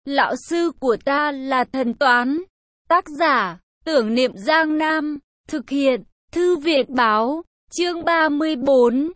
Lão sư của ta là thần toán. Tác giả, Tưởng Niệm Giang Nam. Thực hiện, Thư viện báo, chương 34,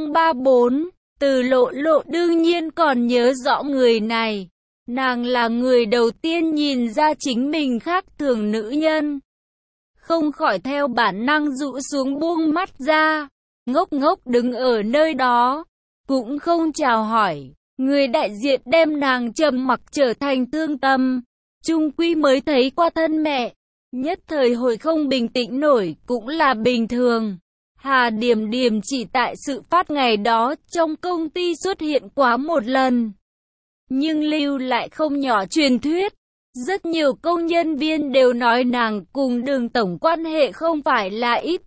034. Từ Lộ Lộ đương nhiên còn nhớ rõ người này. Nàng là người đầu tiên nhìn ra chính mình khác thường nữ nhân. Không khỏi theo bản năng rũ xuống buông mắt ra, ngốc ngốc đứng ở nơi đó, cũng không chào hỏi. Người đại diện đem nàng trầm mặc trở thành thương tâm, chung quy mới thấy qua thân mẹ, nhất thời hồi không bình tĩnh nổi cũng là bình thường. Hà Điềm Điềm chỉ tại sự phát ngày đó trong công ty xuất hiện quá một lần, nhưng lưu lại không nhỏ truyền thuyết. Rất nhiều công nhân viên đều nói nàng cùng Đường tổng quan hệ không phải là ít.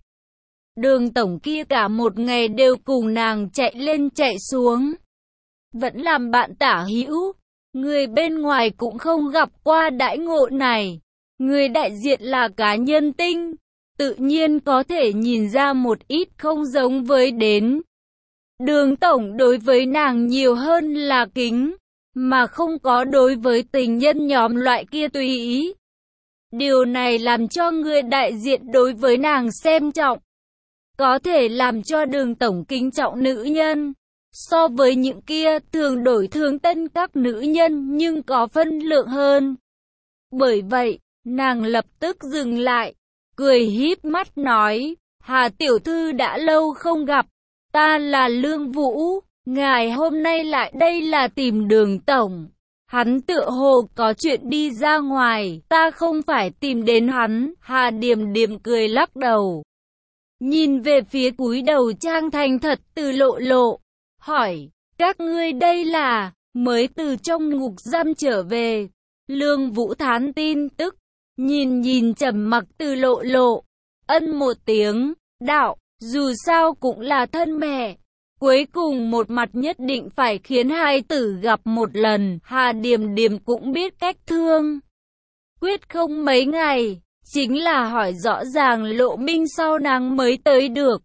Đường tổng kia cả một ngày đều cùng nàng chạy lên chạy xuống, vẫn làm bạn tả hữu. Người bên ngoài cũng không gặp qua đãi ngộ này. Người đại diện là cá nhân tinh, tự nhiên có thể nhìn ra một ít không giống với đến. Đường tổng đối với nàng nhiều hơn là kính, mà không có đối với tình nhân nhóm loại kia tùy ý. Điều này làm cho người đại diện đối với nàng xem trọng, có thể làm cho Đường tổng kính trọng nữ nhân. So với những kia thường đổi thường tân các nữ nhân nhưng có phân lượng hơn. Bởi vậy, nàng lập tức dừng lại, cười híp mắt nói, Hà tiểu thư đã lâu không gặp, ta là Lương Vũ, ngài hôm nay lại đây là tìm Đường tổng. Hắn tựa hồ có chuyện đi ra ngoài, ta không phải tìm đến hắn. Hà Điềm Điềm cười lắc đầu, nhìn về phía cúi đầu trang thành thật Từ Lộ Lộ, hỏi, các ngươi đây là mới từ trong ngục giam trở về? Lương Vũ thán tin tức, nhìn trầm mặc Từ Lộ Lộ, ân một tiếng, đạo, dù sao cũng là thân mẹ, cuối cùng một mặt nhất định phải khiến hai tử gặp một lần. Hà Điềm Điềm cũng biết cách thương, quyết không mấy ngày, chính là hỏi rõ ràng lộ minh sau nàng mới tới được.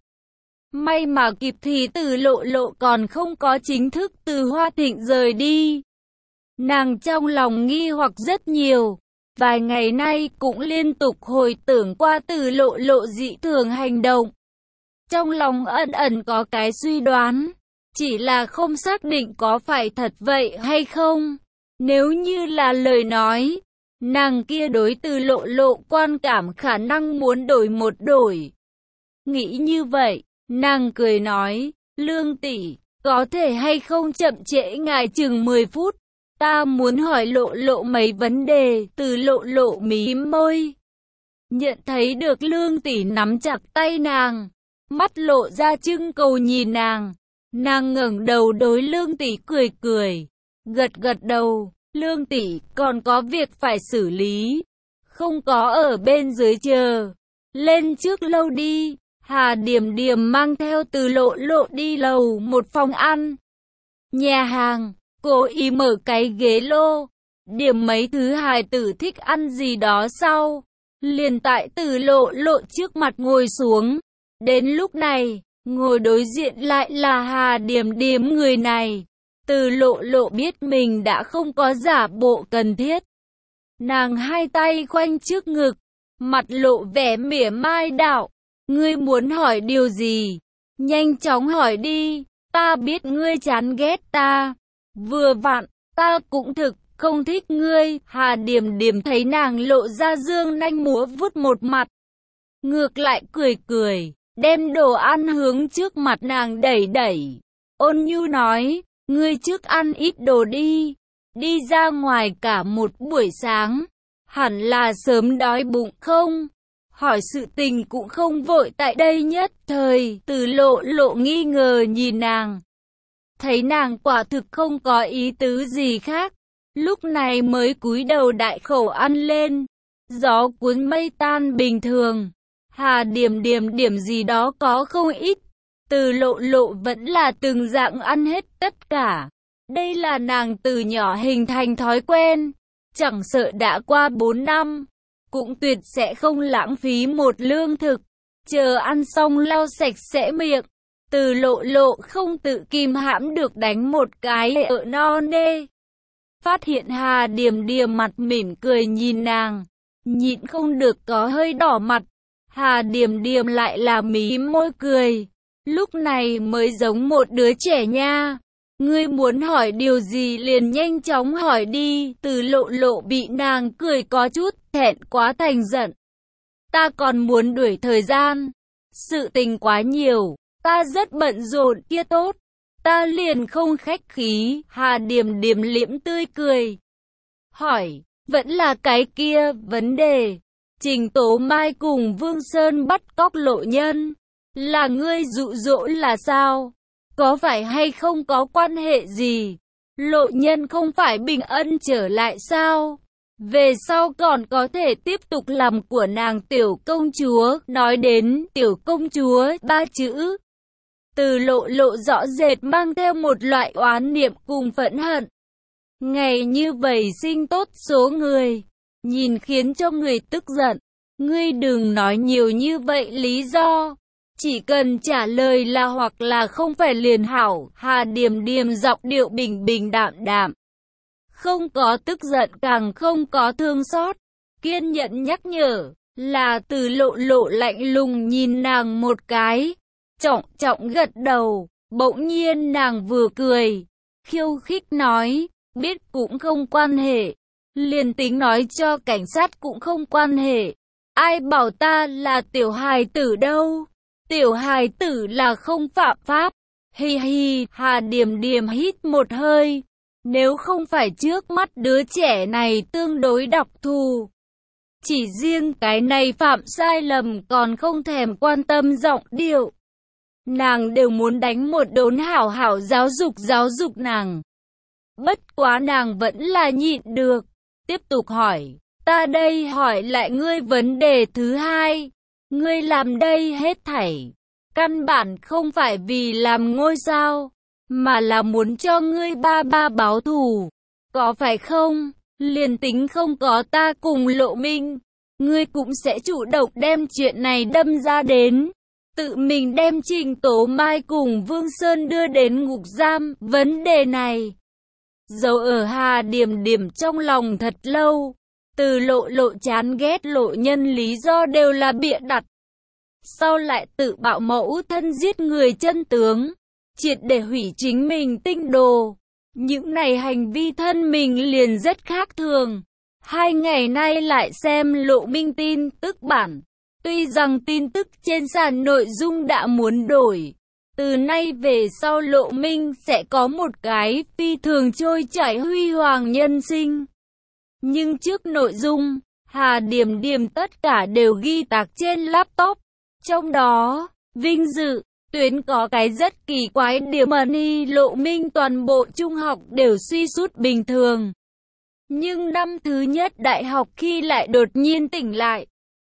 May mà kịp thì Từ Lộ Lộ còn không có chính thức từ Hoa Thịnh rời đi. Nàng trong lòng nghi hoặc rất nhiều, vài ngày nay cũng liên tục hồi tưởng qua Từ Lộ Lộ dị thường hành động. Trong lòng ẩn ẩn có cái suy đoán, chỉ là không xác định có phải thật vậy hay không. Nếu như là lời nói, nàng kia đối Từ Lộ Lộ quan cảm khả năng muốn đổi một đổi. Nghĩ như vậy, nàng cười nói, Lương tỷ, có thể hay không chậm trễ ngài chừng 10 phút, ta muốn hỏi Lộ Lộ mấy vấn đề. Từ Lộ Lộ mím môi, nhận thấy được Lương tỷ nắm chặt tay nàng, mắt lộ ra trưng cầu nhìn nàng. Nàng ngẩng đầu đối Lương tỷ cười cười, gật gật đầu, Lương tỷ còn có việc phải xử lý, không có ở bên dưới chờ, lên trước lâu đi. Hà Điềm Điềm mang theo Từ Lộ Lộ đi lầu một phòng ăn, nhà hàng, cố ý mở cái ghế lô, điểm mấy thứ hài tử thích ăn gì đó sau, liền tại Từ Lộ Lộ trước mặt ngồi xuống. Đến lúc này, ngồi đối diện lại là Hà Điềm Điềm người này. Từ Lộ Lộ biết mình đã không có giả bộ cần thiết. Nàng hai tay khoanh trước ngực, mặt lộ vẻ mỉa mai đạo, ngươi muốn hỏi điều gì? Nhanh chóng hỏi đi, ta biết ngươi chán ghét ta. Vừa vặn, ta cũng thực không thích ngươi. Hà Điềm Điềm thấy nàng lộ ra dương nanh múa vuốt một mặt, ngược lại cười cười, đem đồ ăn hướng trước mặt nàng đẩy đẩy, ôn nhu nói, ngươi trước ăn ít đồ đi, đi ra ngoài cả một buổi sáng, hẳn là sớm đói bụng không? Hỏi sự tình cũng không vội. Tại đây nhất thời, Từ Lộ Lộ nghi ngờ nhìn nàng, thấy nàng quả thực không có ý tứ gì khác, lúc này mới cúi đầu đại khẩu ăn lên. Gió cuốn mây tan bình thường, Hà Điềm Điềm điểm gì đó có không ít, Từ Lộ Lộ vẫn là từng dạng ăn hết tất cả. Đây là nàng từ nhỏ hình thành thói quen, chẳng sợ đã qua 4 năm, cũng tuyệt sẽ không lãng phí một lương thực. Chờ ăn xong lau sạch sẽ miệng, Từ Lộ Lộ không tự kìm hãm được đánh một cái ở no nê. phát hiện Hà Điềm Điềm mặt mỉm cười nhìn nàng, nhịn không được có hơi đỏ mặt. Hà Điềm Điềm lại là mím môi cười, lúc này mới giống một đứa trẻ nha. Ngươi muốn hỏi điều gì liền nhanh chóng hỏi đi. Từ Lộ Lộ bị nàng cười có chút thẹn quá thành giận. Ta còn muốn đuổi thời gian, sự tình quá nhiều, ta rất bận rộn kia tốt. Ta liền không khách khí. Hà Điềm Điềm liễm tươi cười, hỏi, vẫn là cái kia vấn đề. Trình Tố Mai cùng Vương Sơn bắt cóc Lộ Nhân, là ngươi dụ dỗ là sao? Có phải hay không có quan hệ gì? Lộ Nhân không phải bình ân trở lại sao? Về sau còn có thể tiếp tục làm của nàng tiểu công chúa. Nói đến tiểu công chúa ba chữ, Từ Lộ Lộ rõ rệt mang theo một loại oán niệm cùng phẫn hận. Ngày như vậy sinh tốt số người, nhìn khiến cho người tức giận. Ngươi đừng nói nhiều như vậy lý do, chỉ cần trả lời là hoặc là không phải liền hảo. Hà Điềm Điềm giọng điệu bình bình đạm đạm, không có tức giận càng không có thương xót, kiên nhẫn nhắc nhở. Là Từ Lộ Lộ lạnh lùng nhìn nàng một cái, trọng trọng gật đầu. Bỗng nhiên nàng vừa cười, khiêu khích nói, biết cũng không quan hệ, liền tính nói cho cảnh sát cũng không quan hệ. Ai bảo ta là tiểu hài tử đâu, tiểu hài tử là không phạm pháp. Hi hi. Hà Điềm Điềm hít một hơi, nếu không phải trước mắt đứa trẻ này tương đối đặc thù, chỉ riêng cái này phạm sai lầm còn không thèm quan tâm giọng điệu, nàng đều muốn đánh một đốn hảo hảo giáo dục nàng. Bất quá nàng vẫn là nhịn được, tiếp tục hỏi, ta đây hỏi lại ngươi vấn đề thứ hai, ngươi làm đây hết thảy, căn bản không phải vì làm ngôi sao, mà là muốn cho ngươi ba ba báo thù, có phải không? Liền tính không có ta cùng Lộ Minh, ngươi cũng sẽ chủ động đem chuyện này đâm ra đến, tự mình đem Trình Tố Mai cùng Vương Sơn đưa đến ngục giam. Vấn đề này dấu ở Hà Điềm Điềm trong lòng thật lâu. Từ Lộ Lộ chán ghét Lộ Nhân lý do đều là bịa đặt, sau lại tự bạo mẫu thân giết người chân tướng, triệt để hủy chính mình tinh đồ. Những này hành vi thân mình liền rất khác thường. 2 ngày nay lại xem Lộ Minh tin tức bản, tuy rằng tin tức trên sàn nội dung đã muốn đổi, từ nay về sau Lộ Minh sẽ có một cái phi thường trôi chảy huy hoàng nhân sinh. Nhưng trước nội dung, Hà Điềm Điềm tất cả đều ghi tạc trên laptop. Trong đó, vinh dự tuyến có cái rất kỳ quái điểm y Lộ Minh toàn bộ trung học đều suy sút bình thường. Nhưng năm thứ nhất đại học khi lại đột nhiên tỉnh lại.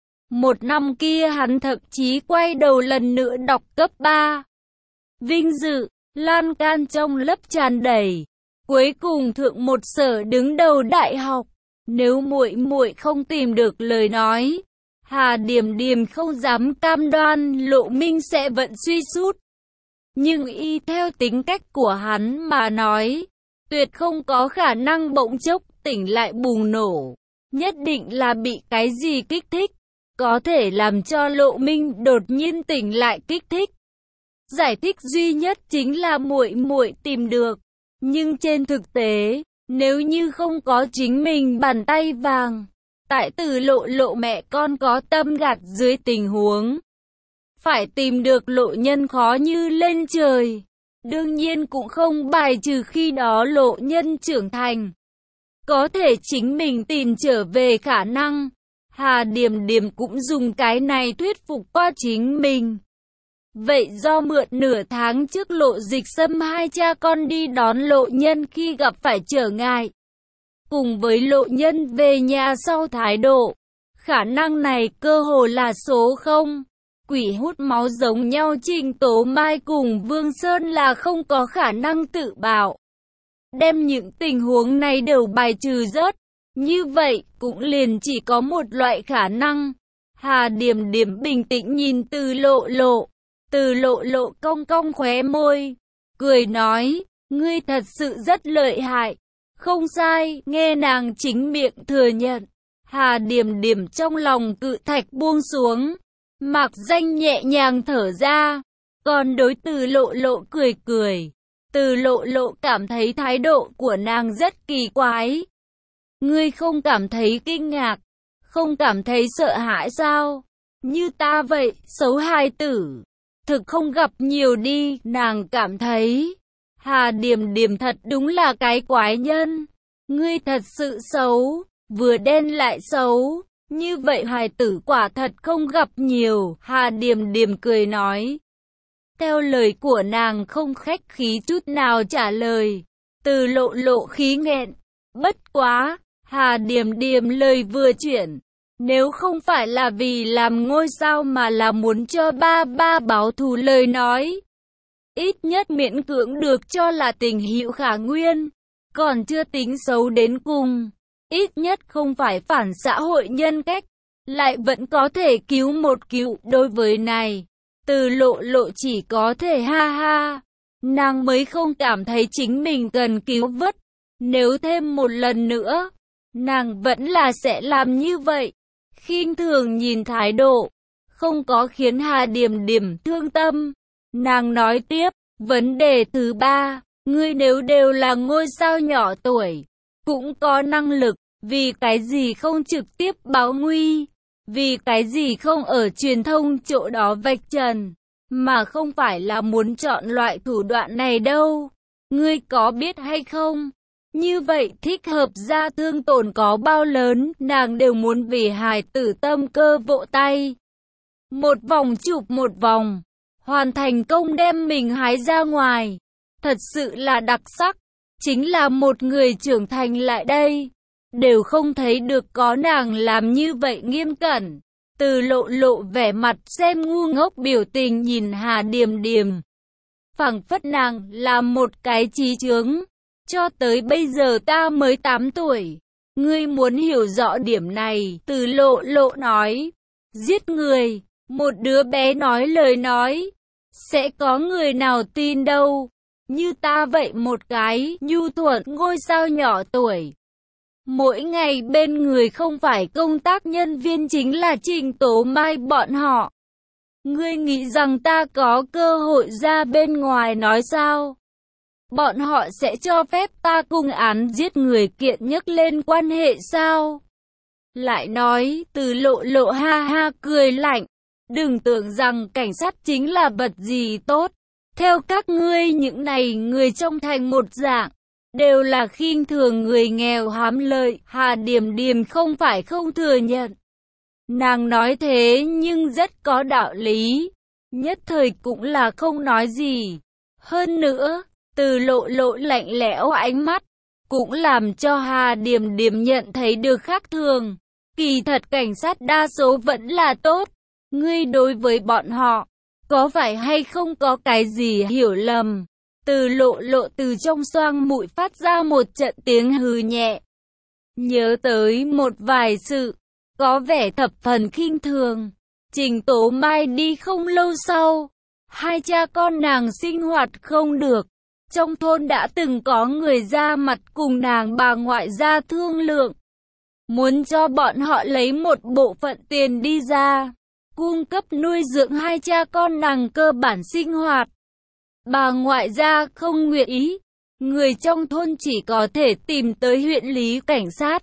Một năm kia hắn thậm chí quay đầu lần nữa đọc cấp 3. Vinh dự, lan can trong lớp tràn đầy. Cuối cùng thượng một sở đứng đầu đại học. Nếu muội muội không tìm được lời nói, Hà Điềm Điềm không dám cam đoan Lộ Minh sẽ vẫn suy sút. Nhưng y theo tính cách của hắn mà nói, tuyệt không có khả năng bỗng chốc tỉnh lại bùng nổ. Nhất định là bị cái gì kích thích, có thể làm cho Lộ Minh đột nhiên tỉnh lại kích thích. Giải thích duy nhất chính là muội muội tìm được. Nhưng trên thực tế, nếu như không có chính mình bàn tay vàng, tại Từ Lộ Lộ mẹ con có tâm gạt dưới tình huống, phải tìm được Lộ Nhân khó như lên trời. Đương nhiên cũng không bài trừ khi đó Lộ Nhân trưởng thành, có thể chính mình tìm trở về khả năng. Hà Điềm Điềm cũng dùng cái này thuyết phục qua chính mình. Vậy do mượn nửa tháng trước Lộ Dịch Sâm hai cha con đi đón Lộ Nhân khi gặp phải trở ngại, cùng với Lộ Nhân về nhà sau thái độ, khả năng này cơ hồ là số 0. Quỷ hút máu giống nhau Trình Tố Mai cùng Vương Sơn là không có khả năng tự bạo. Đem những tình huống này đều bài trừ rớt, như vậy cũng liền chỉ có một loại khả năng. Hà Điềm Điềm bình tĩnh nhìn Từ Lộ Lộ. Từ Lộ Lộ cong cong khóe môi, cười nói, ngươi thật sự rất lợi hại, Không sai, nghe nàng chính miệng thừa nhận. Hà Điềm Điềm trong lòng cự thạch buông xuống. Mạc Danh nhẹ nhàng thở ra. Còn đối Từ Lộ Lộ cười cười. Từ Lộ Lộ cảm thấy thái độ của nàng rất kỳ quái. Ngươi không cảm thấy kinh ngạc, không cảm thấy sợ hãi sao? Như ta vậy, xấu hài tử. Thực không gặp nhiều đi, nàng cảm thấy. Hà Điềm Điềm thật đúng là cái quái nhân. Ngươi thật sự xấu, vừa đen lại xấu. Như vậy hài tử quả thật không gặp nhiều. Hà Điềm Điềm cười nói. Theo lời của nàng không khách khí chút nào trả lời. Từ Lộ Lộ khí nghẹn. Bất quá, Hà Điềm Điềm lời vừa chuyển. Nếu không phải là vì làm ngôi sao mà là muốn cho ba ba báo thù lời nói. Ít nhất miễn cưỡng được cho là tình hữu khả nguyên. Còn chưa tính xấu đến cùng. Ít nhất không phải phản xã hội nhân cách. Lại vẫn có thể cứu một cứu đối với này. Từ Lộ Lộ chỉ có thể ha ha. Nàng mới không cảm thấy chính mình cần cứu vớt. Nếu thêm một lần nữa, nàng vẫn là sẽ làm như vậy. Khinh thường nhìn thái độ, không có khiến Hà Điềm Điềm thương tâm. Nàng nói tiếp, vấn đề thứ ba, ngươi nếu đều là ngôi sao nhỏ tuổi, cũng có năng lực, vì cái gì không trực tiếp báo nguy? Vì cái gì không ở truyền thông chỗ đó vạch trần, mà không phải là muốn chọn loại thủ đoạn này đâu? Ngươi có biết hay không? Như vậy thích hợp ra thương tổn có bao lớn, nàng đều muốn vì hài tử tâm cơ vỗ tay. Một vòng chụp một vòng, hoàn thành công đem mình hái ra ngoài. Thật sự là đặc sắc, chính là một người trưởng thành lại đây. Đều không thấy được có nàng làm như vậy nghiêm cẩn. Từ Lộ Lộ vẻ mặt xem ngu ngốc biểu tình nhìn Hà Điềm Điềm. Phảng phất nàng là một cái trí chướng. Cho tới bây giờ ta mới 8 tuổi. Ngươi muốn hiểu rõ điểm này, Từ Lộ Lộ nói. Giết người, một đứa bé nói lời nói. Sẽ có người nào tin đâu. Như ta vậy một cái nhu thuận ngôi sao nhỏ tuổi. Mỗi ngày bên người không phải công tác nhân viên chính là Trình Tố Mai bọn họ. Ngươi nghĩ rằng ta có cơ hội ra bên ngoài nói sao? Bọn họ sẽ cho phép ta cùng án giết người kiện nhấc lên quan hệ sao? Lại nói, Từ Lộ Lộ ha ha cười lạnh. Đừng tưởng rằng cảnh sát chính là vật gì tốt. Theo các ngươi những này người trong thành một dạng. Đều là khinh thường người nghèo hám lợi. Hà Điềm Điềm không phải không thừa nhận. Nàng nói thế nhưng rất có đạo lý. Nhất thời cũng là không nói gì. Hơn nữa, Từ Lộ Lộ lạnh lẽo ánh mắt, cũng làm cho Hà Điềm Điềm nhận thấy được khác thường. Kỳ thật cảnh sát đa số vẫn là tốt. Ngươi đối với bọn họ, có phải hay không có cái gì hiểu lầm? Từ Lộ Lộ từ trong xoang mũi phát ra một trận tiếng hừ nhẹ. Nhớ tới một vài sự, có vẻ thập phần khinh thường. Trình Tố Mai đi không lâu sau, hai cha con nàng sinh hoạt không được. Trong thôn đã từng có người ra mặt cùng nàng bà ngoại ra thương lượng. Muốn cho bọn họ lấy một bộ phận tiền đi ra, cung cấp nuôi dưỡng hai cha con nàng cơ bản sinh hoạt. Bà ngoại gia không nguyện ý, người trong thôn chỉ có thể tìm tới huyện lý cảnh sát.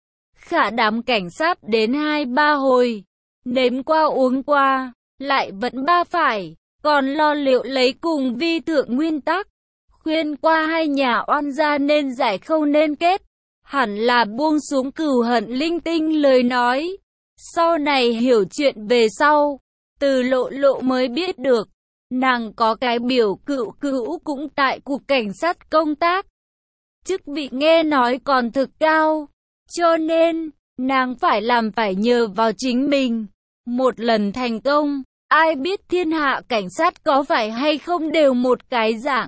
Khả đám cảnh sát đến 2-3 hồi, nếm qua uống qua, lại vẫn ba phải, còn lo liệu lấy cùng vi thượng nguyên tắc. Khuyên qua hai nhà oan gia nên giải không nên kết, hẳn là buông xuống cừu hận linh tinh lời nói. Sau này hiểu chuyện về sau, Từ Lộ Lộ mới biết được, nàng có cái biểu cựu cữu cũng tại cục cảnh sát công tác. Chức vị nghe nói còn thực cao, cho nên, nàng phải làm phải nhờ vào chính mình. Một lần thành công, ai biết thiên hạ cảnh sát có phải hay không đều một cái dạng.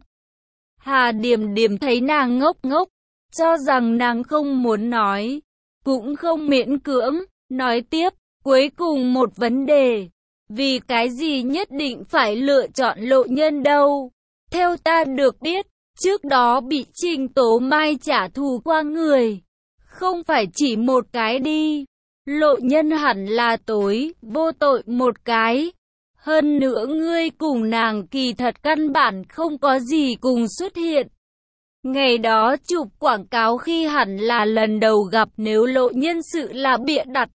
Hà Điềm Điềm thấy nàng ngốc ngốc, cho rằng nàng không muốn nói, cũng không miễn cưỡng, nói tiếp, cuối cùng một vấn đề. Vì cái gì nhất định phải lựa chọn Lộ Nhân đâu? Theo ta được biết, trước đó bị Trình Tố Mai trả thù qua người. Không phải chỉ một cái đi. Lộ Nhân hẳn là tối, vô tội một cái. Hơn nữa ngươi cùng nàng kỳ thật căn bản không có gì cùng xuất hiện. Ngày đó chụp quảng cáo khi hẳn là lần đầu gặp, nếu Lộ Nhân sự là bịa đặt.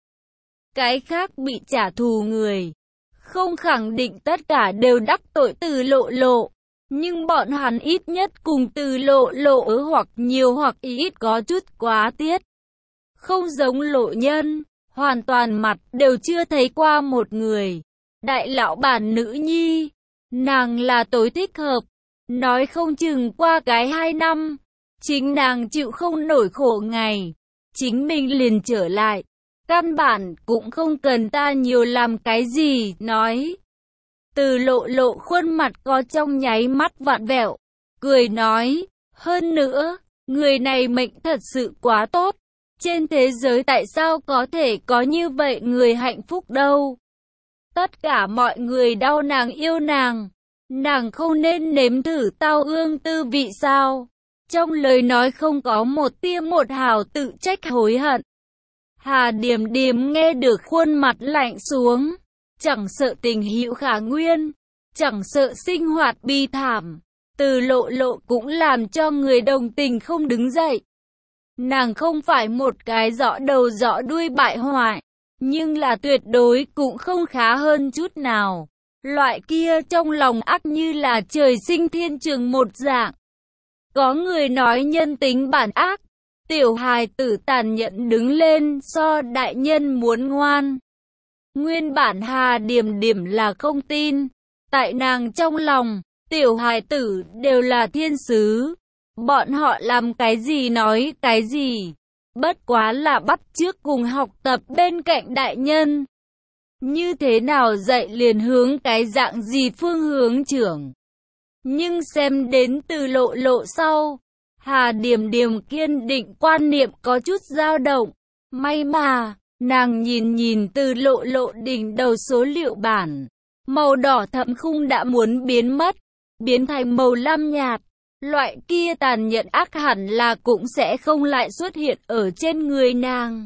Cái khác bị trả thù người. Không khẳng định tất cả đều đắc tội Từ Lộ Lộ. Nhưng bọn hắn ít nhất cùng Từ Lộ Lộ hoặc nhiều hoặc ít có chút quá tiết. Không giống Lộ Nhân, hoàn toàn mặt đều chưa thấy qua một người. Đại lão bản nữ nhi, nàng là tối thích hợp. Nói không chừng qua cái 2 năm, chính nàng chịu không nổi khổ ngày, chính mình liền trở lại. Căn bản cũng không cần ta nhiều làm cái gì, nói. Từ Lộ Lộ khuôn mặt có trong nháy mắt vặn vẹo, cười nói, hơn nữa, người này mệnh thật sự quá tốt. Trên thế giới tại sao có thể có như vậy người hạnh phúc đâu? Tất cả mọi người đau nàng yêu nàng. Nàng không nên nếm thử tao ương tư vị sao? Trong lời nói không có một tia một hào tự trách hối hận. Hà Điềm Điềm nghe được khuôn mặt lạnh xuống. Chẳng sợ tình hữu khả nguyên, chẳng sợ sinh hoạt bi thảm. Từ Lộ Lộ cũng làm cho người đồng tình không đứng dậy. Nàng không phải một cái rõ đầu rõ đuôi bại hoại, nhưng là tuyệt đối cũng không khá hơn chút nào. Loại kia trong lòng ác như là trời sinh thiên trường một dạng. Có người nói nhân tính bản ác, tiểu hài tử tàn nhẫn đứng lên so đại nhân muốn ngoan. Nguyên bản Hà Điềm Điềm là không tin, tại nàng trong lòng, tiểu hài tử đều là thiên sứ. Bọn họ làm cái gì nói cái gì, bất quá là bắt chước cùng học tập bên cạnh đại nhân. Như thế nào dạy liền hướng cái dạng gì phương hướng trưởng. Nhưng xem đến Từ Lộ Lộ sau, Hà Điềm Điềm kiên định quan niệm có chút dao động. May mà, nàng nhìn Từ Lộ Lộ đỉnh đầu số liệu bản. Màu đỏ thẫm khung đã muốn biến mất, biến thành màu lam nhạt. Loại kia tàn nhẫn ác hẳn là cũng sẽ không lại xuất hiện ở trên người nàng.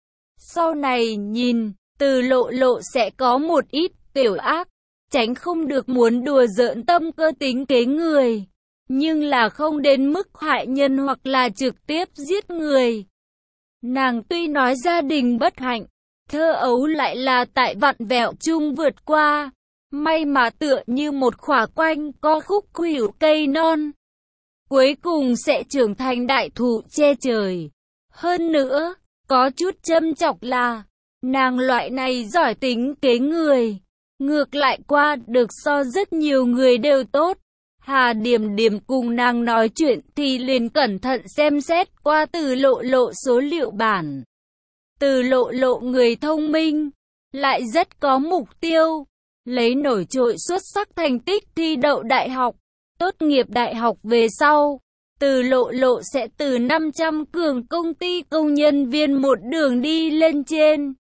Sau này nhìn, Từ Lộ Lộ sẽ có một ít tiểu ác, tránh không được muốn đùa giỡn tâm cơ tính kế người, nhưng là không đến mức hại nhân hoặc là trực tiếp giết người. Nàng tuy nói gia đình bất hạnh, thơ ấu lại là tại vặn vẹo chung vượt qua, may mà tựa như một khỏa quanh co khúc khuỷu cây non. Cuối cùng sẽ trưởng thành đại thụ che trời. Hơn nữa, có chút châm chọc là, nàng loại này giỏi tính kế người. Ngược lại qua được so rất nhiều người đều tốt. Hà Điềm Điềm cùng nàng nói chuyện thì liền cẩn thận xem xét qua Từ Lộ Lộ số liệu bản. Từ Lộ Lộ người thông minh, lại rất có mục tiêu, lấy nổi trội xuất sắc thành tích thi đậu đại học. Tốt nghiệp đại học về sau, Từ Lộ Lộ sẽ từ 500 cường công ty công nhân viên một đường đi lên trên.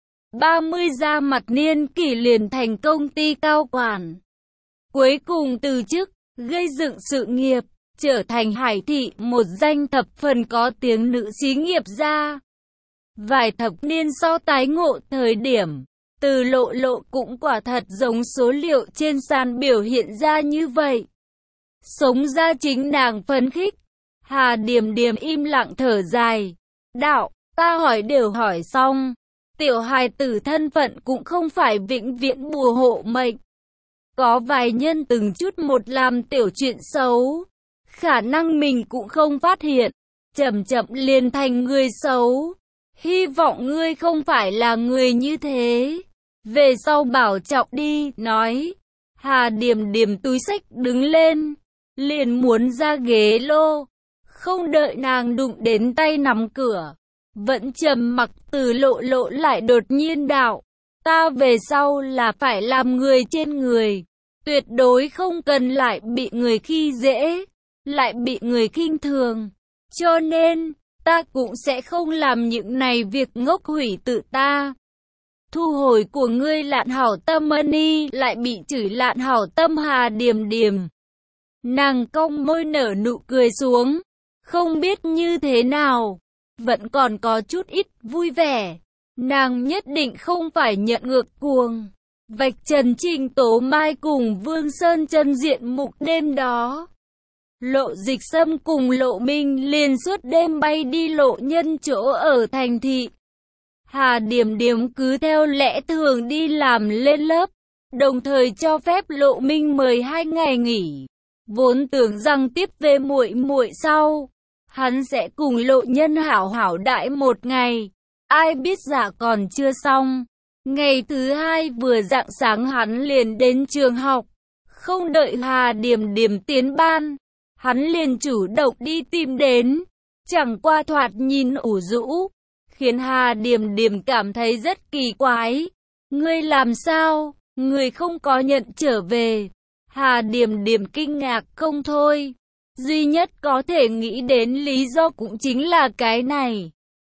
30 ra mặt niên kỷ liền thành công ty cao quản. Cuối cùng từ chức, gây dựng sự nghiệp, trở thành Hải Thị một danh thập phần có tiếng nữ xí nghiệp gia. Vài thập niên sau tái ngộ thời điểm, Từ Lộ Lộ cũng quả thật giống số liệu trên sàn biểu hiện ra như vậy. Sống ra chính nàng phấn khích. Hà Điềm Điềm im lặng thở dài. Đạo, ta hỏi đều hỏi xong. Tiểu hài tử thân phận cũng không phải vĩnh viễn bùa hộ mệnh. Có vài nhân từng chút một làm tiểu chuyện xấu. Khả năng mình cũng không phát hiện. Chậm chậm liền thành người xấu. Hy vọng ngươi không phải là người như thế. Về sau bảo trọng đi, nói. Hà Điềm Điềm túi xách đứng lên, liền muốn ra ghế lô. Không đợi nàng đụng đến tay nắm cửa, vẫn trầm mặc. Từ Lộ Lộ lại đột nhiên đạo, ta về sau là phải làm người trên người, tuyệt đối không cần lại bị người khi dễ, lại bị người khinh thường. Cho nên, ta cũng sẽ không làm những này việc ngốc hủy tự ta. Thu hồi của ngươi Lạn Hảo Tâm Money lại bị chửi Lạn Hảo Tâm Hà Điềm Điềm. Nàng cong môi nở nụ cười xuống. Không biết như thế nào, vẫn còn có chút ít vui vẻ. Nàng nhất định không phải nhận ngược cuồng. Vạch trần Trình Tố Mai cùng Vương Sơn chân diện mục đêm đó. Lộ Dịch Sâm cùng Lộ Minh liền suốt đêm bay đi Lộ Nhân chỗ ở thành thị. Hà Điểm Điểm cứ theo lẽ thường đi làm lên lớp, đồng thời cho phép Lộ Minh mời 2 ngày nghỉ. Vốn tưởng rằng tiếp về muội muội sau, hắn sẽ cùng Lộ Nhân hảo hảo đãi một ngày. Ai biết dạ còn chưa xong. Ngày thứ 2 vừa rạng sáng hắn liền đến trường học. Không đợi Hà Điểm Điểm tiến ban, hắn liền chủ động đi tìm đến. Chẳng qua thoạt nhìn ủ rũ, khiến Hà Điểm Điểm cảm thấy rất kỳ quái. Ngươi làm sao? Ngươi không có nhận trở về. Hà Điểm Điểm kinh ngạc không thôi. Duy nhất có thể nghĩ đến lý do cũng chính là cái này.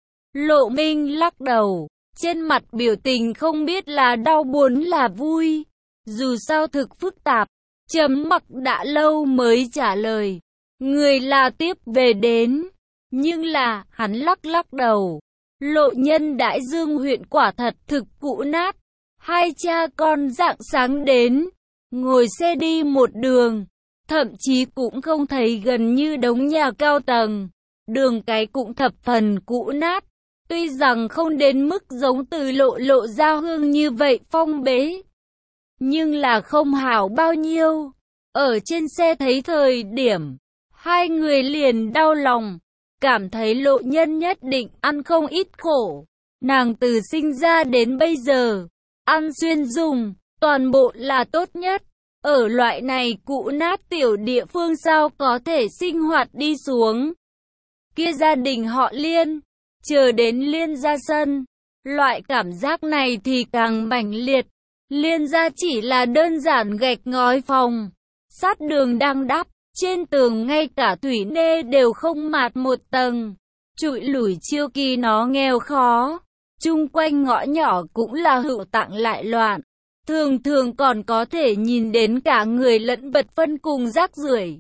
Lộ Minh lắc đầu, trên mặt biểu tình không biết là đau buồn là vui. Dù sao thực phức tạp, trầm mặc đã lâu mới trả lời. Người là tiếp về đến. Nhưng là, hắn lắc đầu. Lộ Nhân Đại Dương huyện quả thật thực cũ nát. 2 cha con rạng sáng đến, ngồi xe đi một đường. Thậm chí cũng không thấy gần như đống nhà cao tầng. Đường cái cũng thập phần cũ nát. Tuy rằng không đến mức giống Từ Lộ Gia Hương như vậy phong bế, nhưng là không hảo bao nhiêu. Ở trên xe thấy thời điểm, 2 người liền đau lòng, cảm thấy Lộ Nhân nhất định ăn không ít khổ. Nàng từ sinh ra đến bây giờ, ăn xuyên dùng, toàn bộ là tốt nhất. Ở loại này cũ nát tiểu địa phương sao có thể sinh hoạt đi xuống. Kia gia đình họ Liên, chờ đến Liên ra sân, loại cảm giác này thì càng mãnh liệt. Liên gia chỉ là đơn giản gạch ngói phòng, sát đường đang đắp, trên tường ngay cả thủy nê đều không mạt một tầng. Trụi lủi chiêu kỳ nó nghèo khó, chung quanh ngõ nhỏ cũng là hữu tạng lại loạn. Thường thường còn có thể nhìn đến cả người lẫn vật phân cùng rác rưởi.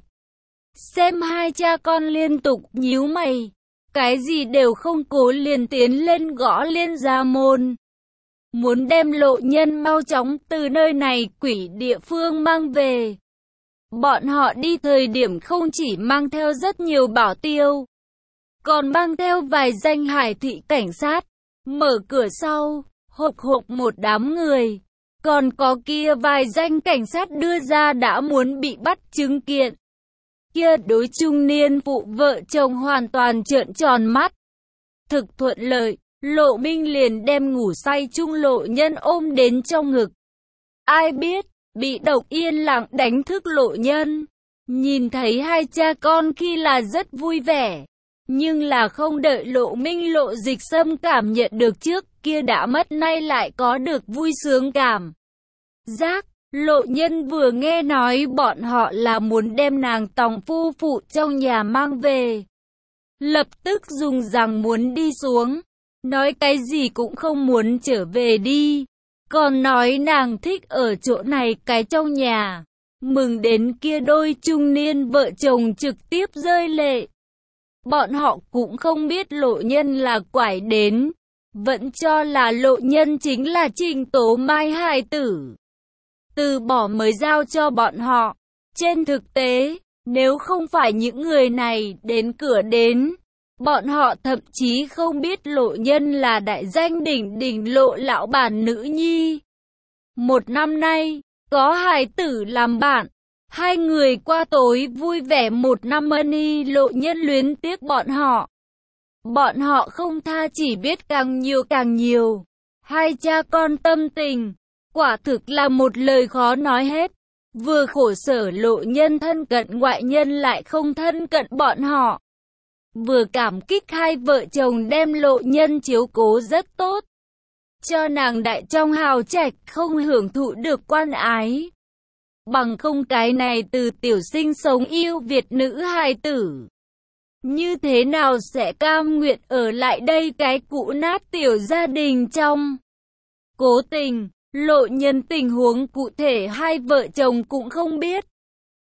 Xem 2 cha con liên tục nhíu mày, cái gì đều không cố liền tiến lên gõ Liên gia môn. Muốn đem Lộ Nhân mau chóng từ nơi này quỷ địa phương mang về. Bọn họ đi thời điểm không chỉ mang theo rất nhiều bảo tiêu, còn mang theo vài danh hải thị cảnh sát. Mở cửa sau, hộc một đám người. Còn có kia vài danh cảnh sát đưa ra đã muốn bị bắt chứng kiện. Kia đối trung niên phụ vợ chồng hoàn toàn trợn tròn mắt. Thực thuận lợi, Lộ Minh liền đem ngủ say chung Lộ Nhân ôm đến trong ngực. Ai biết, bị độc yên lặng đánh thức Lộ Nhân. Nhìn thấy 2 cha con khi là rất vui vẻ. Nhưng là không đợi Lộ Minh Lộ Dịch Sâm cảm nhận được trước kia đã mất nay lại có được vui sướng cảm giác. Lộ Nhân vừa nghe nói bọn họ là muốn đem nàng tòng phu phụ trong nhà mang về, lập tức dùng rằng muốn đi xuống, nói cái gì cũng không muốn trở về đi, còn nói nàng thích ở chỗ này cái trong nhà. Mừng đến kia đôi trung niên vợ chồng trực tiếp rơi lệ. Bọn họ cũng không biết Lộ Nhân là quải đến, vẫn cho là Lộ Nhân chính là Trình Tố Mai hài tử. Từ bỏ mới giao cho bọn họ. Trên thực tế, nếu không phải những người này đến cửa đến, bọn họ thậm chí không biết Lộ Nhân là đại danh đỉnh Lộ lão bản nữ nhi. 1 năm nay, có hài tử làm bạn, 2 người qua tối vui vẻ 1 năm y Lộ Nhân luyến tiếc bọn họ. Bọn họ không tha chỉ biết càng nhiều. 2 cha con tâm tình, quả thực là một lời khó nói hết. Vừa khổ sở Lộ Nhân thân cận ngoại nhân lại không thân cận bọn họ. Vừa cảm kích 2 vợ chồng đem Lộ Nhân chiếu cố rất tốt, cho nàng đại trong hào trạch không hưởng thụ được quan ái. Bằng không cái này từ tiểu sinh sống yêu Việt nữ hài tử, như thế nào sẽ cam nguyện ở lại đây cái cũ nát tiểu gia đình trong. Cố tình, Lộ Nhân tình huống cụ thể 2 vợ chồng cũng không biết.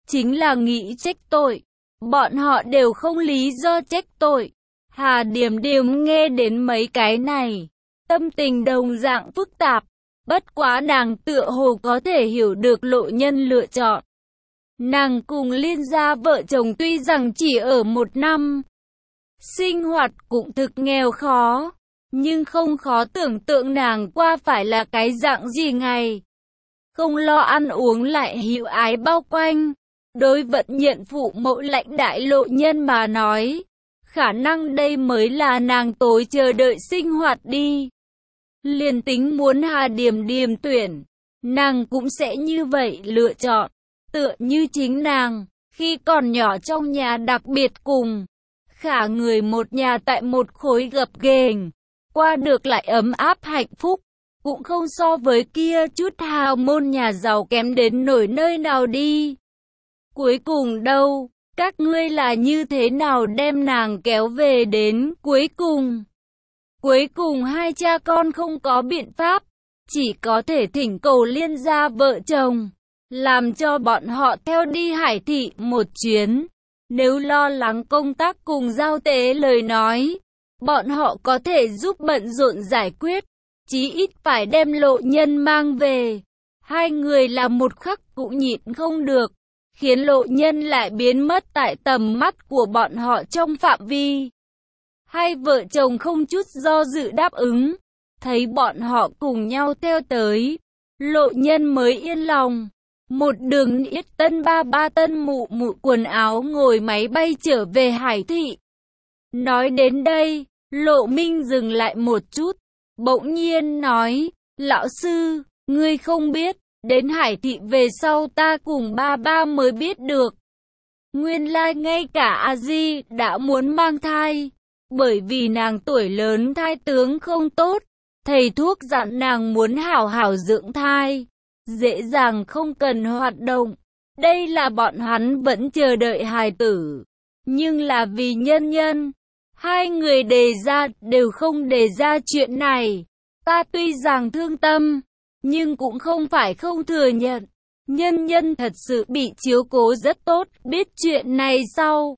chính là nghĩ trách tội. Bọn họ đều không lý do trách tội. Hà Điềm Điềm nghe đến mấy cái này, tâm tình đồng dạng phức tạp. Bất quá nàng tựa hồ có thể hiểu được Lộ Nhân lựa chọn. Nàng cùng Liên gia vợ chồng tuy rằng chỉ ở một năm, sinh hoạt cũng thực nghèo khó, nhưng không khó tưởng tượng nàng qua phải là cái dạng gì ngày. Không lo ăn uống lại hữu ái bao quanh. Đối vận nhận phụ mẫu lãnh đại Lộ Nhân mà nói, khả năng đây mới là nàng tối chờ đợi sinh hoạt đi. Liền tính muốn Hà Điềm Điềm tuyển, nàng cũng sẽ như vậy lựa chọn. Tựa như chính nàng, khi còn nhỏ trong nhà đặc biệt cùng Khả người một nhà tại một khối gập ghềnh, qua được lại ấm áp hạnh phúc, cũng không so với kia chút hào môn nhà giàu kém đến nổi nơi nào đi. Cuối cùng đâu, các ngươi là như thế nào đem nàng kéo về đến cuối cùng? Cuối cùng hai cha con không có biện pháp, chỉ có thể thỉnh cầu Liên gia vợ chồng, làm cho bọn họ theo đi Hải thị một chuyến. Nếu lo lắng công tác cùng giao tế lời nói, bọn họ có thể giúp bận rộn giải quyết, chí ít phải đem Lộ Nhân mang về. Hai người là một khắc cũng nhịn không được, khiến Lộ Nhân lại biến mất tại tầm mắt của bọn họ trong phạm vi. Hai vợ chồng không chút do dự đáp ứng, thấy bọn họ cùng nhau theo tới, Lộ Nhân mới yên lòng. Một đường Yết Tân ba Tân mụ quần áo ngồi máy bay trở về Hải thị. Nói đến đây, Lộ Minh dừng lại một chút, bỗng nhiên nói, lão sư, ngươi không biết, đến Hải thị về sau ta cùng ba mới biết được. Nguyên lai ngay cả A Di đã muốn mang thai, bởi vì nàng tuổi lớn thai tướng không tốt, thầy thuốc dặn nàng muốn hảo hảo dưỡng thai, dễ dàng không cần hoạt động. Đây là bọn hắn vẫn chờ đợi hài tử, nhưng là vì nhân nhân, hai người đề ra đều không đề ra chuyện này. Ta tuy rằng thương tâm, nhưng cũng không phải không thừa nhận. Nhân nhân thật sự bị chiếu cố rất tốt, biết chuyện này sau.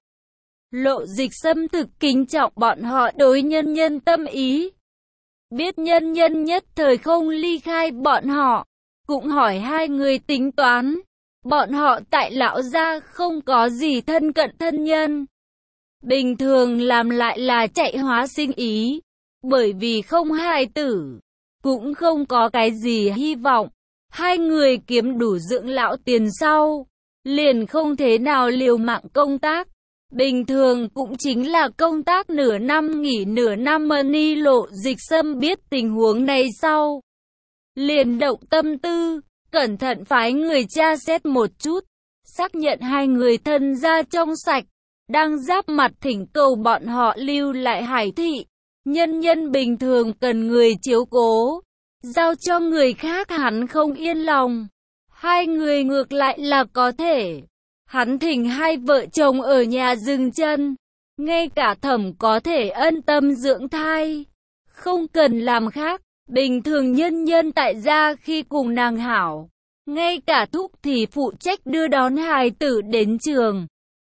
Lộ Dịch Sâm thực kính trọng bọn họ đối nhân nhân tâm ý. Biết nhân nhân nhất thời không ly khai bọn họ, cũng hỏi hai người tính toán. Bọn họ tại lão gia không có gì thân cận thân nhân. Bình thường làm lại là chạy hóa sinh ý, bởi vì không hài tử, cũng không có cái gì hy vọng. Hai người kiếm đủ dưỡng lão tiền sau, liền không thế nào liều mạng công tác. Bình thường cũng chính là công tác nửa năm nghỉ nửa năm mà Ni Lộ Dịch Sâm biết tình huống này sau, liền động tâm tư, cẩn thận phái người tra xét một chút, xác nhận hai người thân gia trong sạch, đang giáp mặt thỉnh cầu bọn họ lưu lại Hải thị. Nhân nhân bình thường cần người chiếu cố, giao cho người khác hắn không yên lòng. Hai người ngược lại là có thể. Hắn thỉnh hai vợ chồng ở nhà dừng chân, ngay cả Thẩm có thể ân tâm dưỡng thai, không cần làm khác. Bình thường nhân nhân tại gia khi cùng nàng hảo, ngay cả thúc thì phụ trách đưa đón hài tử đến trường.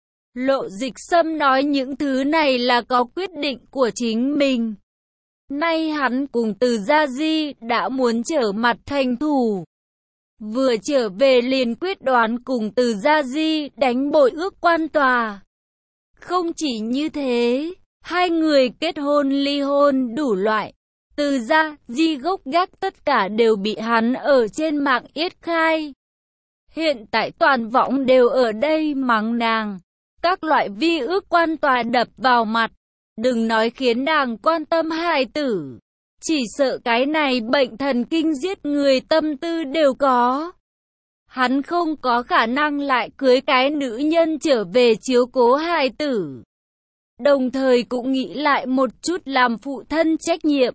Lộ Dịch Sâm nói những thứ này là có quyết định của chính mình. Nay hắn cùng Từ Gia Di đã muốn trở mặt thành thù. Vừa trở về liền quyết đoán cùng Từ Gia Di đánh bội ước quan tòa. Không chỉ như thế, hai người kết hôn ly hôn đủ loại. Từ Gia Di gốc gác tất cả đều bị hắn ở trên mạng yết khai. Hiện tại toàn võng đều ở đây mắng nàng. Các loại vi ước quan tòa đập vào mặt. Đừng nói khiến nàng quan tâm hài tử. Chỉ sợ cái này bệnh thần kinh giết người tâm tư đều có. Hắn không có khả năng lại cưới cái nữ nhân trở về chiếu cố hài tử. Đồng thời cũng nghĩ lại một chút làm phụ thân trách nhiệm.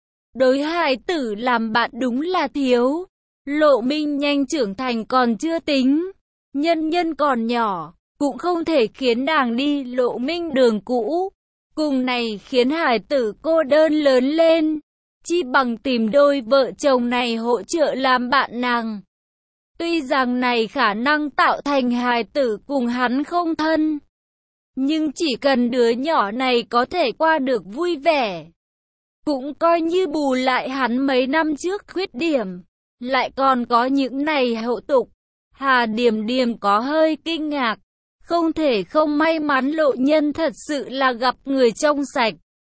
Đối hài tử làm bạn đúng là thiếu. Lộ Minh nhanh trưởng thành còn chưa tính. Nhân nhân còn nhỏ, cũng không thể khiến nàng đi Lộ Minh đường cũ. Cùng này khiến hài tử cô đơn lớn lên. Chi bằng tìm đôi vợ chồng này hỗ trợ làm bạn nàng. Tuy rằng này khả năng tạo thành hài tử cùng hắn không thân, nhưng chỉ cần đứa nhỏ này có thể qua được vui vẻ, cũng coi như bù lại hắn mấy năm trước khuyết điểm, lại còn có những này hậu tục. Hà Điềm Điềm có hơi kinh ngạc, không thể không may mắn Lộ Nhân thật sự là gặp người trong sạch.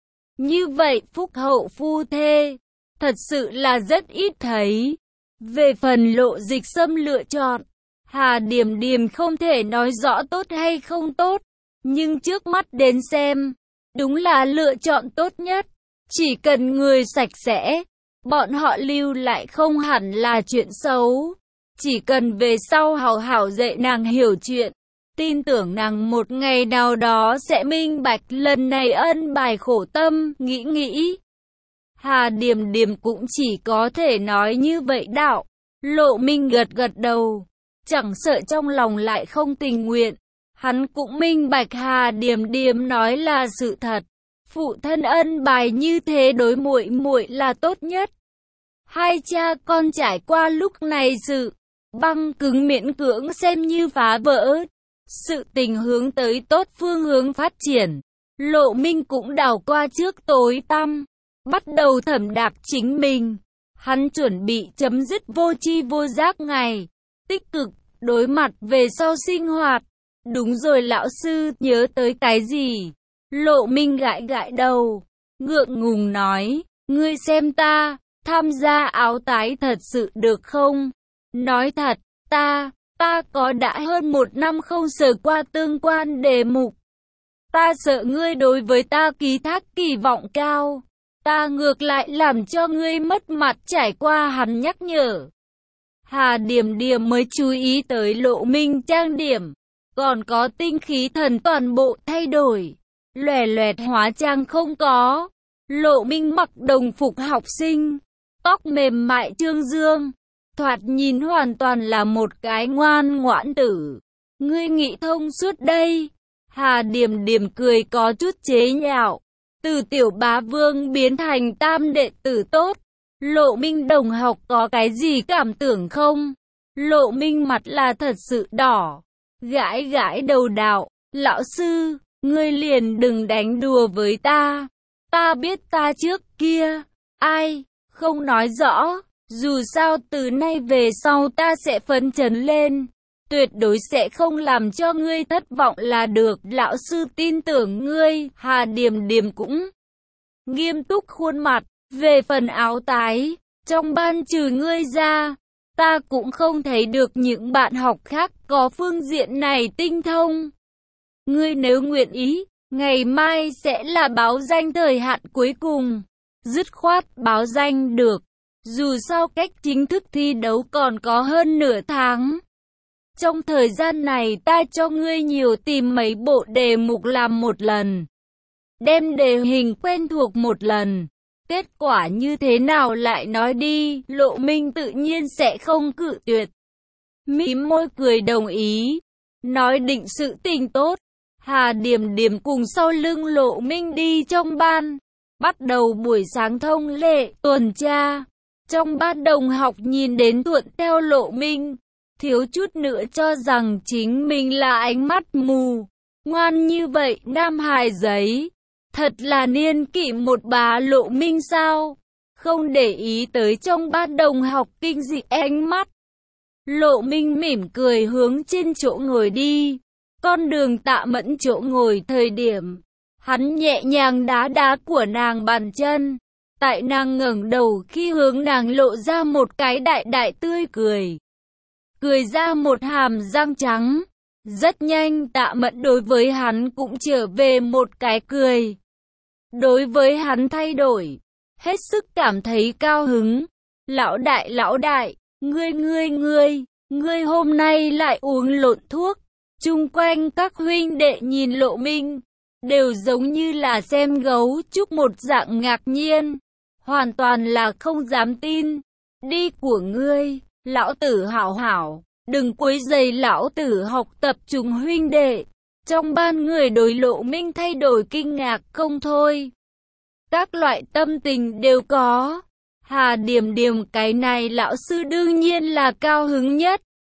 Như vậy phúc hậu phu thê, thật sự là rất ít thấy. Về phần Lộ Dịch Sâm lựa chọn, Hà Điềm Điềm không thể nói rõ tốt hay không tốt, nhưng trước mắt đến xem, đúng là lựa chọn tốt nhất. Chỉ cần người sạch sẽ, bọn họ lưu lại không hẳn là chuyện xấu. Chỉ cần về sau hảo hảo dạy nàng hiểu chuyện, tin tưởng nàng một ngày nào đó sẽ minh bạch lần này ân bài khổ tâm, nghĩ. Hà Điềm Điềm cũng chỉ có thể nói như vậy đạo. Lộ Minh gật đầu, chẳng sợ trong lòng lại không tình nguyện. Hắn cũng minh bạch Hà Điềm Điềm nói là sự thật. Phụ thân ân bài như thế đối muội muội là tốt nhất. Hai cha con trải qua lúc này sự băng cứng miễn cưỡng xem như phá vỡ. Sự tình hướng tới tốt phương hướng phát triển. Lộ Minh cũng đảo qua trước tối tăm, bắt đầu thẩm đạp chính mình. Hắn chuẩn bị chấm dứt vô tri vô giác ngày, tích cực, đối mặt về sau sinh hoạt. Đúng rồi lão sư, nhớ tới cái gì? Lộ Minh gãi đầu, ngượng ngùng nói, ngươi xem ta, tham gia áo tái thật sự được không? Nói thật, ta có đã hơn 1 năm không sờ qua tương quan đề mục. Ta sợ ngươi đối với ta ký thác kỳ vọng cao. Ta ngược lại làm cho ngươi mất mặt trải qua hắn nhắc nhở. Hà Điềm Điềm mới chú ý tới Lộ Minh trang điểm, còn có tinh khí thần toàn bộ thay đổi. Lòe loẹt hóa trang không có. Lộ Minh mặc đồng phục học sinh, tóc mềm mại trương dương, thoạt nhìn hoàn toàn là một cái ngoan ngoãn tử. Ngươi nghĩ thông suốt đây. Hà Điềm Điềm cười có chút chế nhạo. Từ tiểu bá vương biến thành tam đệ tử tốt. Lộ Minh đồng học có cái gì cảm tưởng không? Lộ Minh mặt là thật sự đỏ, gãi đầu đạo, lão sư, ngươi liền đừng đánh đùa với ta. Ta biết ta trước kia, ai, không nói rõ, dù sao từ nay về sau ta sẽ phấn chấn lên. Tuyệt đối sẽ không làm cho ngươi thất vọng là được, lão sư tin tưởng ngươi. Hà Điềm Điềm cũng nghiêm túc khuôn mặt. Về phần áo tái, trong ban trừ ngươi ra, ta cũng không thấy được những bạn học khác có phương diện này tinh thông. Ngươi nếu nguyện ý, ngày mai sẽ là báo danh thời hạn cuối cùng. Dứt khoát báo danh được, dù sao cách chính thức thi đấu còn có hơn nửa tháng. Trong thời gian này ta cho ngươi nhiều tìm mấy bộ đề mục làm một lần, đem đề hình quen thuộc một lần. Kết quả như thế nào lại nói đi. Lộ Minh tự nhiên sẽ không cự tuyệt, mím môi cười đồng ý, nói định sự tình tốt. Hà Điềm Điềm cùng sau lưng Lộ Minh đi trong ban, bắt đầu buổi sáng thông lệ tuần tra. Trong ban đồng học nhìn đến thuận theo Lộ Minh, thiếu chút nữa cho rằng chính mình là ánh mắt mù. Ngoan như vậy nam hài giấy, thật là niên kỷ một bá. Lộ Minh sao không để ý tới trong ban đồng học kinh dị ánh mắt. Lộ Minh mỉm cười hướng trên chỗ ngồi đi. Con đường Tạ Mẫn chỗ ngồi thời điểm, hắn nhẹ nhàng đá của nàng bàn chân. Tại nàng ngẩng đầu khi hướng nàng lộ ra một cái đại tươi cười, cười ra một hàm răng trắng. Rất nhanh Tạ Mẫn đối với hắn cũng trở về một cái cười. Đối với hắn thay đổi, hết sức cảm thấy cao hứng. Lão đại, ngươi hôm nay lại uống lộn thuốc. Chung quanh các huynh đệ nhìn Lộ Minh, đều giống như là xem gấu trúc một dạng ngạc nhiên, hoàn toàn là không dám tin. Đi của ngươi, lão tử hảo, đừng quấy rầy lão tử học tập. Chúng huynh đệ trong ban người đối Lộ Minh thay đổi kinh ngạc không thôi. Các loại tâm tình đều có. Hà Điềm Điềm cái này lão sư đương nhiên là cao hứng nhất.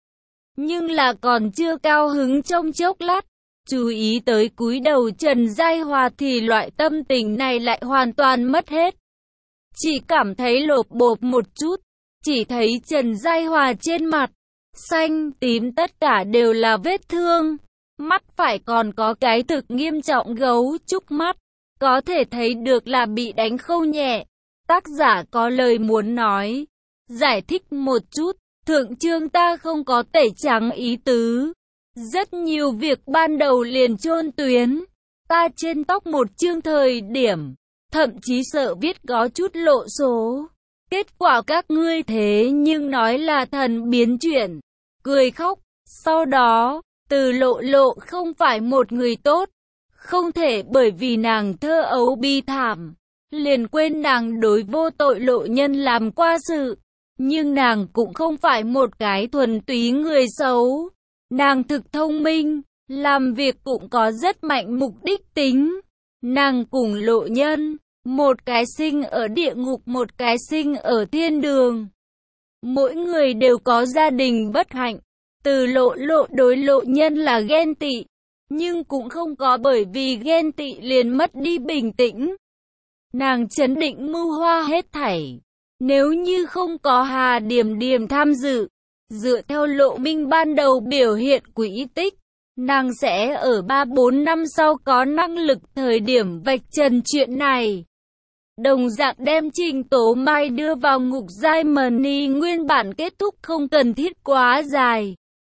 nhưng là còn chưa cao hứng trong chốc lát. Chú ý tới cúi đầu Trần Giai Hòa thì loại tâm tình này lại hoàn toàn mất hết. Chỉ cảm thấy lộp bộp một chút, chỉ thấy Trần Giai Hòa trên mặt, xanh, tím tất cả đều là vết thương. Mắt phải còn có cái thực nghiêm trọng gấu trúc mắt, có thể thấy được là bị đánh không nhẹ. Tác giả có lời muốn nói, giải thích một chút, thượng chương ta không có tẩy trắng ý tứ. Rất nhiều việc ban đầu liền chôn tuyến, ta trên tóc một chương thời điểm, thậm chí sợ viết có chút lộ số. Kết quả các ngươi thế nhưng nói là thần biến chuyển, cười khóc. Sau đó, Từ Lộ Lộ không phải một người tốt, không thể bởi vì nàng thơ ấu bi thảm, liền quên nàng đối vô tội lộ nhân làm qua sự. Nhưng nàng cũng không phải một cái thuần túy người xấu. Nàng thực thông minh, làm việc cũng có rất mạnh mục đích tính. Nàng cùng lộ nhân, một cái sinh ở địa ngục, một cái sinh ở thiên đường. Mỗi người đều có gia đình bất hạnh. Từ Lộ Lộ đối lộ nhân là ghen tị, nhưng cũng không có bởi vì ghen tị liền mất đi bình tĩnh. Nàng trấn định mưu hoa hết thảy. Nếu như không có Hà Điềm Điềm tham dự, dựa theo Lộ Minh ban đầu biểu hiện quỹ tích, nàng sẽ ở 3-4 năm sau có năng lực thời điểm vạch trần chuyện này. Đồng dạng đem Trình Tố Mai đưa vào ngục giai Mani nguyên bản kết thúc không cần thiết quá dài.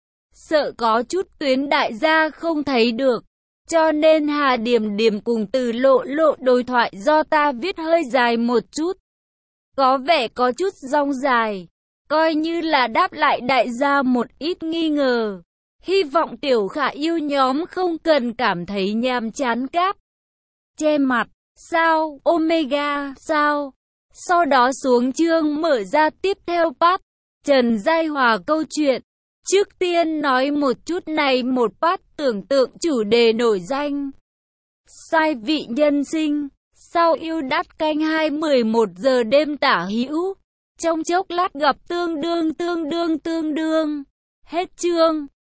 Sợ có chút tuyến đại gia không thấy được, cho nên Hà Điềm Điềm cùng Từ Lộ Lộ đối thoại do ta viết hơi dài một chút. Có vẻ có chút dong dài, coi như là đáp lại đại gia một ít nghi ngờ. Hy vọng Tiểu Khả yêu nhóm không cần cảm thấy nhàm chán cáp. Che mặt, sao, Omega, sao. Sau đó xuống chương mở ra tiếp theo part, Trần Giai Hòa câu chuyện. Trước tiên nói một chút này một part tưởng tượng chủ đề nổi danh. Sai vị nhân sinh. Sau yêu đắt canh 2-11 giờ đêm tả hữu. Trong chốc lát gặp tương đương. Hết chương.